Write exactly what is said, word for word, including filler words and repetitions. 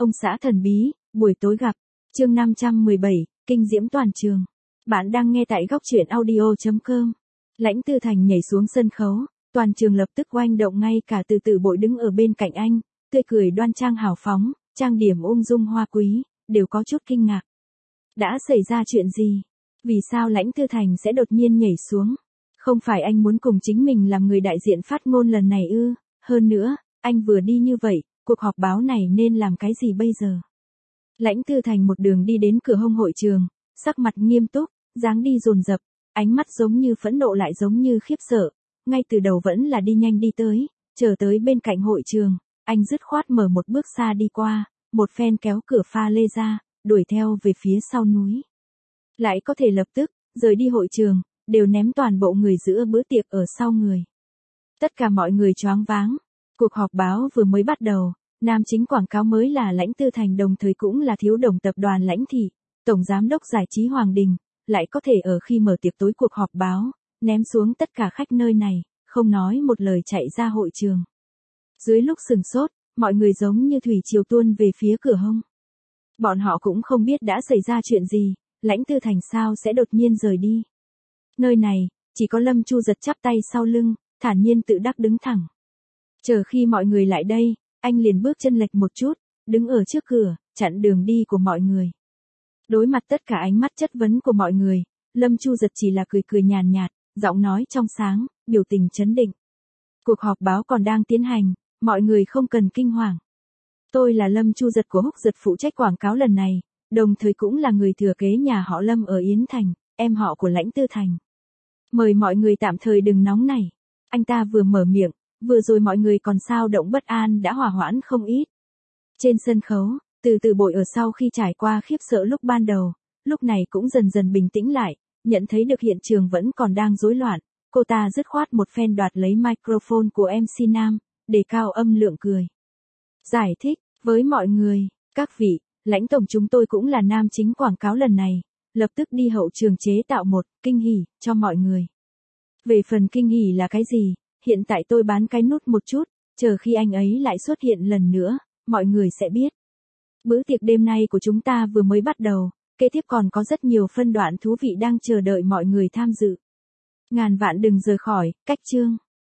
Ông xã thần bí, buổi tối gặp. Chương năm trăm mười bảy, kinh diễm toàn trường. Bạn đang nghe tại góc truyện audio chấm com. Lãnh Tư Thành nhảy xuống sân khấu, toàn trường lập tức oanh động, ngay cả Từ Tử Bội đứng ở bên cạnh anh, tươi cười đoan trang hào phóng, trang điểm ung dung hoa quý, đều có chút kinh ngạc. Đã xảy ra chuyện gì? Vì sao Lãnh Tư Thành sẽ đột nhiên nhảy xuống? Không phải anh muốn cùng chính mình làm người đại diện phát ngôn lần này ư? Hơn nữa, anh vừa đi như vậy, cuộc họp báo này nên làm cái gì bây giờ? Lãnh Tư Thành một đường đi đến cửa hông hội trường, sắc mặt nghiêm túc, dáng đi dồn dập, ánh mắt giống như phẫn nộ lại giống như khiếp sợ, ngay từ đầu vẫn là đi nhanh đi tới, chờ tới bên cạnh hội trường, anh dứt khoát mở một bước xa đi qua, một phen kéo cửa pha lê ra, đuổi theo về phía sau núi. Lại có thể lập tức, rời đi hội trường, đều ném toàn bộ người giữa bữa tiệc ở sau người. Tất cả mọi người choáng váng, cuộc họp báo vừa mới bắt đầu, nam chính quảng cáo mới là Lãnh Tư Thành, đồng thời cũng là thiếu đồng tập đoàn Lãnh Thị, tổng giám đốc giải trí Hoàng Đình, lại có thể ở khi mở tiệc tối cuộc họp báo, ném xuống tất cả khách nơi này, không nói một lời chạy ra hội trường. Dưới lúc sừng sốt, mọi người giống như thủy triều tuôn về phía cửa hông. Bọn họ cũng không biết đã xảy ra chuyện gì, Lãnh Tư Thành sao sẽ đột nhiên rời đi. Nơi này, chỉ có Lâm Chu Giật chắp tay sau lưng, thản nhiên tự đắc đứng thẳng. Chờ khi mọi người lại đây, anh liền bước chân lệch một chút, đứng ở trước cửa, chặn đường đi của mọi người. Đối mặt tất cả ánh mắt chất vấn của mọi người, Lâm Chu Giật chỉ là cười cười nhàn nhạt, giọng nói trong sáng, biểu tình trấn định. Cuộc họp báo còn đang tiến hành, mọi người không cần kinh hoàng. Tôi là Lâm Chu Giật của Húc Giật, phụ trách quảng cáo lần này, đồng thời cũng là người thừa kế nhà họ Lâm ở Yến Thành, em họ của Lãnh Tư Thành. Mời mọi người tạm thời đừng nóng nảy. Anh ta vừa mở miệng, vừa rồi mọi người còn sao động bất an đã hòa hoãn không ít. Trên sân khấu, Từ Tử Bội ở sau khi trải qua khiếp sợ lúc ban đầu, lúc này cũng dần dần bình tĩnh lại, nhận thấy được hiện trường vẫn còn đang rối loạn, cô ta dứt khoát một phen đoạt lấy microphone của em xê nam, đề cao âm lượng cười. Giải thích với mọi người, các vị, Lãnh tổng chúng tôi cũng là nam chính quảng cáo lần này, lập tức đi hậu trường chế tạo một kinh hỉ cho mọi người. Về phần kinh hỉ là cái gì, hiện tại tôi bán cái nút một chút, chờ khi anh ấy lại xuất hiện lần nữa, mọi người sẽ biết. Bữa tiệc đêm nay của chúng ta vừa mới bắt đầu, kế tiếp còn có rất nhiều phân đoạn thú vị đang chờ đợi mọi người tham dự. Ngàn vạn đừng rời khỏi, cách chương.